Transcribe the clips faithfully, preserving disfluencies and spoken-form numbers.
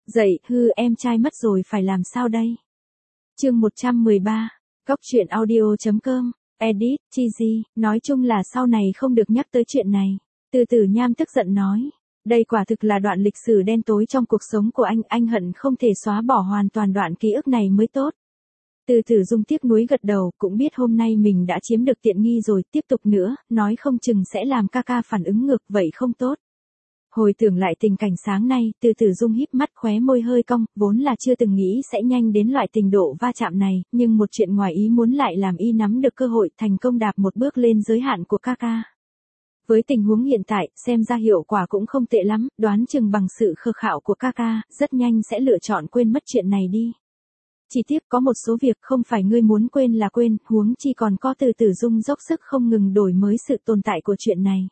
Dậy, hư em trai mất rồi phải làm sao đây? Chương một trăm mười ba, Cóc truyện audio.com, edit, cheesy, nói chung là sau này không được nhắc tới chuyện này. Từ Tử Nham tức giận nói, đây quả thực là đoạn lịch sử đen tối trong cuộc sống của anh, anh hận không thể xóa bỏ hoàn toàn đoạn ký ức này mới tốt. Từ Tử Dung tiếc nuối gật đầu, cũng biết hôm nay mình đã chiếm được tiện nghi rồi, tiếp tục nữa, nói không chừng sẽ làm ca ca phản ứng ngược, vậy không tốt. Hồi tưởng lại tình cảnh sáng nay, Từ Tử Dung híp mắt, khóe môi hơi cong, vốn là chưa từng nghĩ sẽ nhanh đến loại trình độ va chạm này, nhưng một chuyện ngoài ý muốn lại làm y nắm được cơ hội, thành công đạp một bước lên giới hạn của ca ca. Với tình huống hiện tại, xem ra hiệu quả cũng không tệ lắm, đoán chừng bằng sự khờ khạo của ca ca, rất nhanh sẽ lựa chọn quên mất chuyện này đi. Chỉ tiếc có một số việc không phải ngươi muốn quên là quên, huống chi còn có Từ Tử Dung dốc sức không ngừng đổi mới sự tồn tại của chuyện này.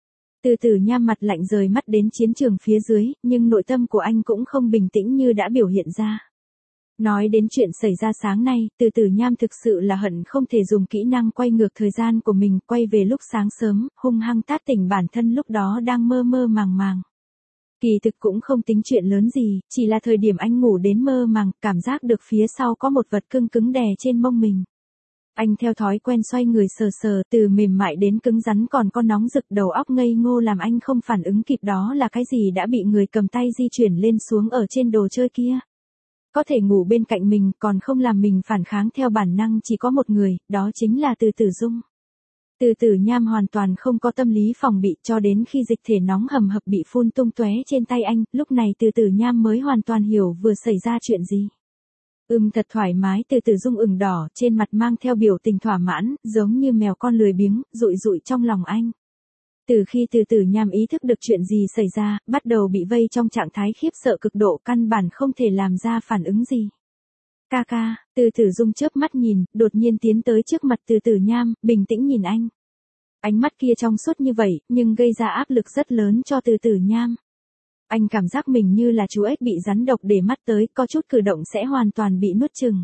Từ Tử Nham mặt lạnh rời mắt đến chiến trường phía dưới, nhưng nội tâm của anh cũng không bình tĩnh như đã biểu hiện ra. Nói đến chuyện xảy ra sáng nay, Từ Tử Nham thực sự là hận không thể dùng kỹ năng quay ngược thời gian của mình, quay về lúc sáng sớm, hung hăng tát tỉnh bản thân lúc đó đang mơ mơ màng màng. Kỳ thực cũng không tính chuyện lớn gì, chỉ là thời điểm anh ngủ đến mơ màng, cảm giác được phía sau có một vật cứng cứng đè trên mông mình. Anh theo thói quen xoay người sờ sờ, từ mềm mại đến cứng rắn còn có nóng rực, đầu óc ngây ngô làm anh không phản ứng kịp đó là cái gì đã bị người cầm tay di chuyển lên xuống ở trên đồ chơi kia. Có thể ngủ bên cạnh mình còn không làm mình phản kháng theo bản năng chỉ có một người, đó chính là Từ Tử Dung. Từ Tử Nham hoàn toàn không có tâm lý phòng bị cho đến khi dịch thể nóng hầm hập bị phun tung tóe trên tay anh, lúc này Từ Tử Nham mới hoàn toàn hiểu vừa xảy ra chuyện gì. Ừm thật thoải mái, Từ Tử Dung ửng đỏ, trên mặt mang theo biểu tình thỏa mãn, giống như mèo con lười biếng, dụi dụi trong lòng anh. Từ khi Từ Tử Nham ý thức được chuyện gì xảy ra, bắt đầu bị vây trong trạng thái khiếp sợ cực độ, căn bản không thể làm ra phản ứng gì. Ca ca, Từ Tử Dung chớp mắt nhìn, đột nhiên tiến tới trước mặt Từ Tử Nham, bình tĩnh nhìn anh. Ánh mắt kia trong suốt như vậy, nhưng gây ra áp lực rất lớn cho Từ Tử Nham. Anh cảm giác mình như là chú ếch bị rắn độc để mắt tới, có chút cử động sẽ hoàn toàn bị nuốt chửng.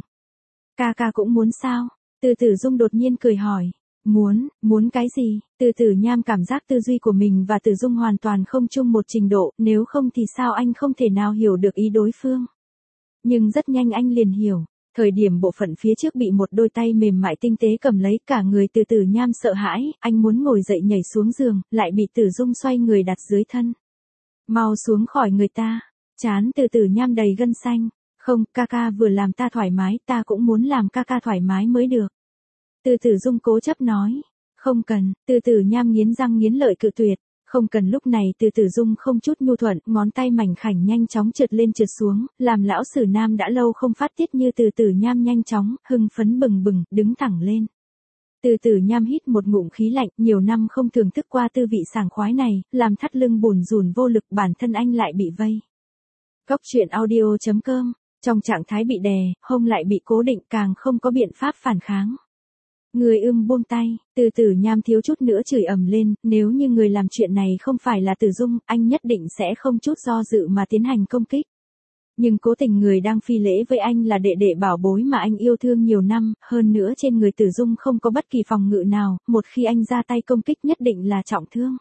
Ca ca cũng muốn sao? Từ Tử Dung đột nhiên cười hỏi. Muốn, muốn cái gì? Từ Tử Nham cảm giác tư duy của mình và Tử Dung hoàn toàn không chung một trình độ, nếu không thì sao anh không thể nào hiểu được ý đối phương. Nhưng rất nhanh anh liền hiểu. Thời điểm bộ phận phía trước bị một đôi tay mềm mại tinh tế cầm lấy, cả người Từ Tử Nham sợ hãi, anh muốn ngồi dậy nhảy xuống giường, lại bị Tử Dung xoay người đặt dưới thân. Mau xuống khỏi người ta. Chán Từ Tử Nham đầy gân xanh. Không, ca ca vừa làm ta thoải mái, ta cũng muốn làm ca ca thoải mái mới được. Từ Tử Dung cố chấp nói. Không cần, Từ Tử Nham nghiến răng nghiến lợi cự tuyệt. Không cần. Lúc này Từ Tử Dung không chút nhu thuận, ngón tay mảnh khảnh nhanh chóng trượt lên trượt xuống, làm lão sử nam đã lâu không phát tiết như Từ Tử Nham nhanh chóng, hưng phấn bừng bừng, đứng thẳng lên. Từ Tử Nham hít một ngụm khí lạnh, nhiều năm không thưởng thức qua tư vị sảng khoái này, làm thắt lưng bùn rùn vô lực, bản thân anh lại bị vây. Cóc truyện audio.com, trong trạng thái bị đè, hông lại bị cố định, càng không có biện pháp phản kháng. Người ưm buông tay, Từ Tử Nham thiếu chút nữa chửi ầm lên, nếu như người làm chuyện này không phải là Tử Dung, anh nhất định sẽ không chút do dự mà tiến hành công kích. Nhưng cố tình người đang phi lễ với anh là đệ đệ bảo bối mà anh yêu thương nhiều năm, hơn nữa trên người Tử Dung không có bất kỳ phòng ngự nào, một khi anh ra tay công kích nhất định là trọng thương.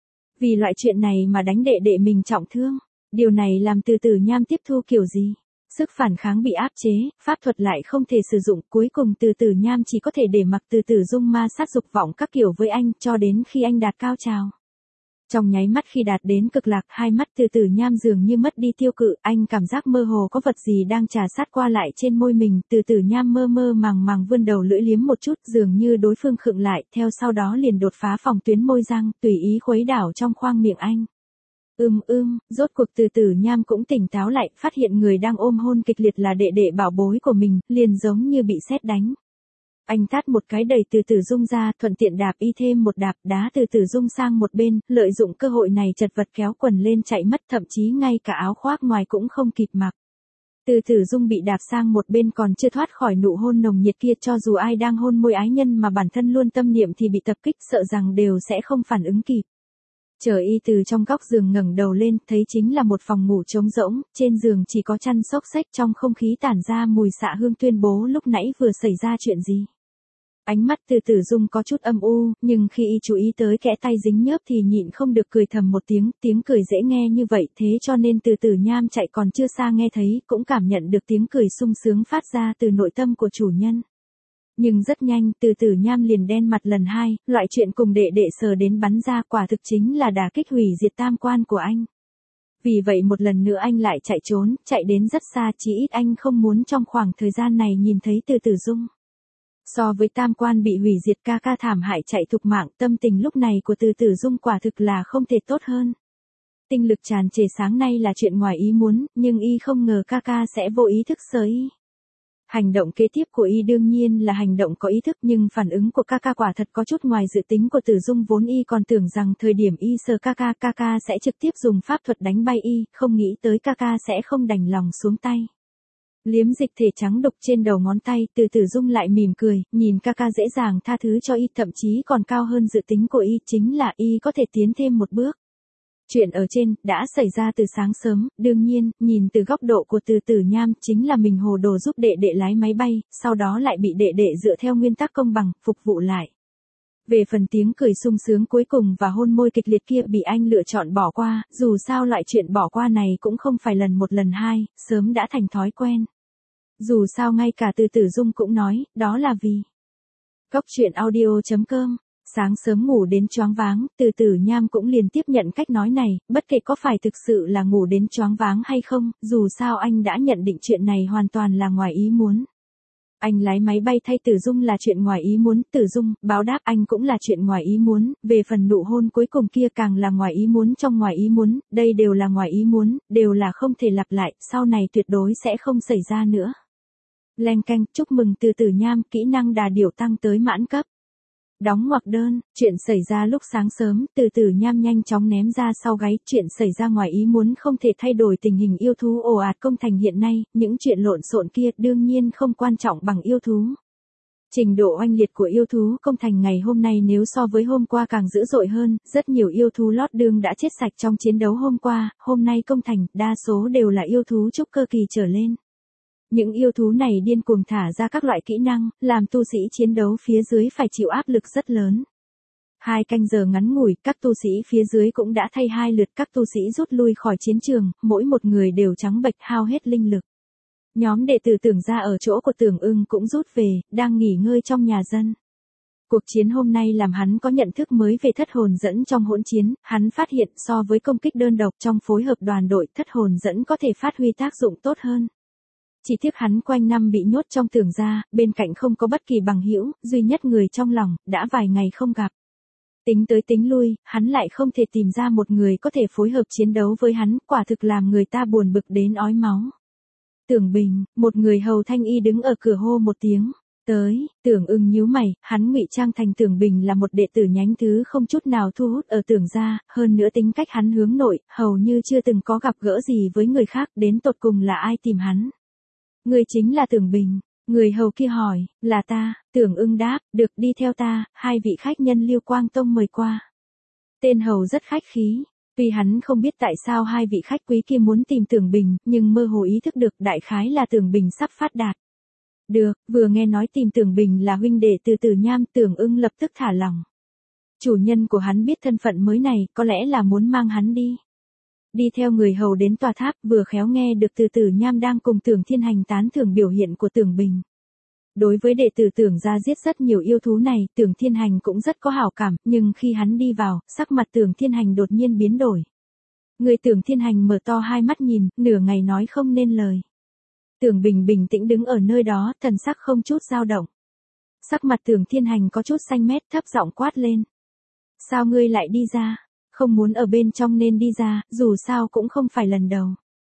Vì loại chuyện này mà đánh đệ đệ mình trọng thương, điều này làm Từ Tử Nham tiếp thu kiểu gì? Sức phản kháng bị áp chế, pháp thuật lại không thể sử dụng, cuối cùng Từ Tử Nham chỉ có thể để mặc Từ Tử Dung ma sát dục vọng các kiểu với anh, cho đến khi anh đạt cao trào. Trong nháy mắt khi đạt đến cực lạc, hai mắt Từ Tử Nham dường như mất đi tiêu cự, anh cảm giác mơ hồ có vật gì đang trà sát qua lại trên môi mình, Từ Tử Nham mơ mơ màng màng vươn đầu lưỡi liếm một chút, dường như đối phương khựng lại, theo sau đó liền đột phá phòng tuyến môi răng, tùy ý khuấy đảo trong khoang miệng anh. Ưm ưm, rốt cuộc Từ Tử Nham cũng tỉnh táo lại, phát hiện người đang ôm hôn kịch liệt là đệ đệ bảo bối của mình, liền giống như bị sét đánh. Anh tát một cái đẩy Từ Tử Dung ra, thuận tiện đạp y thêm một đạp, đá Từ Tử Dung sang một bên, lợi dụng cơ hội này chật vật kéo quần lên chạy mất, thậm chí ngay cả áo khoác ngoài cũng không kịp mặc. Từ Tử Dung bị đạp sang một bên còn chưa thoát khỏi nụ hôn nồng nhiệt kia, cho dù ai đang hôn môi ái nhân mà bản thân luôn tâm niệm thì bị tập kích, sợ rằng đều sẽ không phản ứng kịp. Chờ y từ trong góc giường ngẩng đầu lên, thấy chính là một phòng ngủ trống rỗng, trên giường chỉ có chăn xốc xếch, trong không khí tản ra mùi xạ hương, tuyên bố lúc nãy vừa xảy ra chuyện gì. Ánh mắt Từ Tử Dung có chút âm u, nhưng khi y chú ý tới kẽ tay dính nhớp thì nhịn không được cười thầm một tiếng, tiếng cười dễ nghe như vậy thế cho nên Từ Tử Nham chạy còn chưa xa nghe thấy, cũng cảm nhận được tiếng cười sung sướng phát ra từ nội tâm của chủ nhân. Nhưng rất nhanh, Từ Tử Nham liền đen mặt lần hai, loại chuyện cùng đệ đệ sờ đến bắn ra quả thực chính là đả kích hủy diệt tam quan của anh. Vì vậy một lần nữa anh lại chạy trốn, chạy đến rất xa, chỉ ít anh không muốn trong khoảng thời gian này nhìn thấy Từ Tử Dung. So với tam quan bị hủy diệt ca ca thảm hại chạy thục mạng, tâm tình lúc này của Từ Tử Dung quả thực là không thể tốt hơn. Tinh lực tràn trề sáng nay là chuyện ngoài ý muốn, nhưng y không ngờ ca ca sẽ vô ý thức sờ y. Hành động kế tiếp của y đương nhiên là hành động có ý thức, nhưng phản ứng của ca ca quả thật có chút ngoài dự tính của Tử Dung, vốn y còn tưởng rằng thời điểm y sờ ca ca, ca ca sẽ trực tiếp dùng pháp thuật đánh bay y, không nghĩ tới ca ca sẽ không đành lòng xuống tay. Liếm dịch thể trắng đục trên đầu ngón tay, Từ Tử Dung lại mỉm cười, nhìn ca ca dễ dàng tha thứ cho y, thậm chí còn cao hơn dự tính của y, chính là y có thể tiến thêm một bước. Chuyện ở trên, đã xảy ra từ sáng sớm, đương nhiên, nhìn từ góc độ của Từ Tử Nham, chính là mình hồ đồ giúp đệ đệ lái máy bay, sau đó lại bị đệ đệ dựa theo nguyên tắc công bằng, phục vụ lại. Về phần tiếng cười sung sướng cuối cùng và hôn môi kịch liệt kia bị anh lựa chọn bỏ qua, dù sao loại chuyện bỏ qua này cũng không phải lần một lần hai, sớm đã thành thói quen. Dù sao ngay cả Từ Tử Dung cũng nói, đó là vì. Góc truyện audio chấm com. Sáng sớm ngủ đến choáng váng, Từ Tử Nham cũng liền tiếp nhận cách nói này, bất kể có phải thực sự là ngủ đến choáng váng hay không, dù sao anh đã nhận định chuyện này hoàn toàn là ngoài ý muốn. Anh lái máy bay thay Tử Dung là chuyện ngoài ý muốn, Tử Dung báo đáp anh cũng là chuyện ngoài ý muốn, về phần nụ hôn cuối cùng kia càng là ngoài ý muốn trong ngoài ý muốn, đây đều là ngoài ý muốn, đều là không thể lặp lại, sau này tuyệt đối sẽ không xảy ra nữa. Leng keng, chúc mừng Từ Tử Nham, kỹ năng đà điểu tăng tới mãn cấp. Đóng ngoặc đơn, chuyện xảy ra lúc sáng sớm, Từ Tử Nham nhanh chóng ném ra sau gáy, chuyện xảy ra ngoài ý muốn không thể thay đổi tình hình yêu thú ồ ạt công thành hiện nay, những chuyện lộn xộn kia đương nhiên không quan trọng bằng yêu thú. Trình độ oanh liệt của yêu thú công thành ngày hôm nay nếu so với hôm qua càng dữ dội hơn, rất nhiều yêu thú lót đương đã chết sạch trong chiến đấu hôm qua, hôm nay công thành, đa số đều là yêu thú trúc cơ kỳ trở lên. Những yêu thú này điên cuồng thả ra các loại kỹ năng, làm tu sĩ chiến đấu phía dưới phải chịu áp lực rất lớn. Hai canh giờ ngắn ngủi, các tu sĩ phía dưới cũng đã thay hai lượt, các tu sĩ rút lui khỏi chiến trường, mỗi một người đều trắng bệch hao hết linh lực. Nhóm đệ tử Tưởng gia ở chỗ của Tưởng Ưng cũng rút về, đang nghỉ ngơi trong nhà dân. Cuộc chiến hôm nay làm hắn có nhận thức mới về thất hồn dẫn trong hỗn chiến, hắn phát hiện so với công kích đơn độc trong phối hợp đoàn đội, thất hồn dẫn có thể phát huy tác dụng tốt hơn. Chỉ tiếc hắn quanh năm bị nhốt trong Tưởng gia, bên cạnh không có bất kỳ bằng hữu, duy nhất người trong lòng, đã vài ngày không gặp. Tính tới tính lui, hắn lại không thể tìm ra một người có thể phối hợp chiến đấu với hắn, quả thực làm người ta buồn bực đến ói máu. Tưởng Bình, một người hầu thanh y đứng ở cửa hô một tiếng. Tới, Tưởng Ưng nhíu mày, hắn ngụy trang thành Tưởng Bình là một đệ tử nhánh thứ không chút nào thu hút ở Tưởng gia, hơn nữa tính cách hắn hướng nội, hầu như chưa từng có gặp gỡ gì với người khác, đến tột cùng là ai tìm hắn. Người chính là Tưởng Bình, người hầu kia hỏi, là ta, Tưởng Ưng đáp, được đi theo ta, hai vị khách nhân Liêu Quang Tông mời qua. Tên hầu rất khách khí, tuy hắn không biết tại sao hai vị khách quý kia muốn tìm Tưởng Bình, nhưng mơ hồ ý thức được đại khái là Tưởng Bình sắp phát đạt. Được, vừa nghe nói tìm Tưởng Bình là huynh đệ Từ Tử Nham, Tưởng Ưng lập tức thả lòng. Chủ nhân của hắn biết thân phận mới này, có lẽ là muốn mang hắn đi. Đi theo người hầu đến tòa tháp, vừa khéo nghe được Từ Tử Nham đang cùng Tưởng Thiên Hành tán thưởng biểu hiện của Tưởng Bình. Đối với đệ tử Tưởng gia giết rất nhiều yêu thú này, Tưởng Thiên Hành cũng rất có hảo cảm, nhưng khi hắn đi vào, sắc mặt Tưởng Thiên Hành đột nhiên biến đổi. Người Tưởng Thiên Hành mở to hai mắt nhìn, nửa ngày nói không nên lời. Tưởng Bình bình tĩnh đứng ở nơi đó, thần sắc không chút dao động. Sắc mặt Tưởng Thiên Hành có chút xanh mét, thấp giọng quát lên. Sao ngươi lại đi ra? Không muốn ở bên trong nên đi ra, dù sao cũng không phải lần đầu.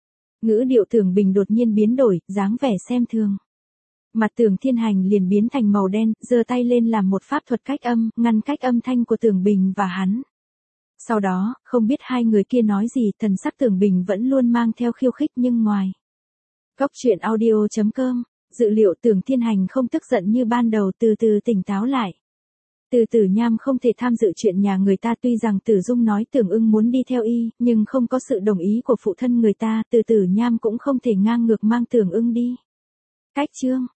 Ngữ điệu Tưởng Bình đột nhiên biến đổi, dáng vẻ xem thường. Mặt Tưởng Thiên Hành liền biến thành màu đen, giơ tay lên làm một pháp thuật cách âm, ngăn cách âm thanh của Tưởng Bình và hắn. Sau đó, không biết hai người kia nói gì, thần sắc Tưởng Bình vẫn luôn mang theo khiêu khích nhưng ngoài. Góc truyện audio chấm com, dự liệu Tưởng Thiên Hành không tức giận như ban đầu, từ từ tỉnh táo lại. Từ Tử Nham không thể tham dự chuyện nhà người ta, tuy rằng Tử Dung nói Tưởng Ưng muốn đi theo y, nhưng không có sự đồng ý của phụ thân người ta, Từ Tử Nham cũng không thể ngang ngược mang Tưởng Ưng đi. Cách chương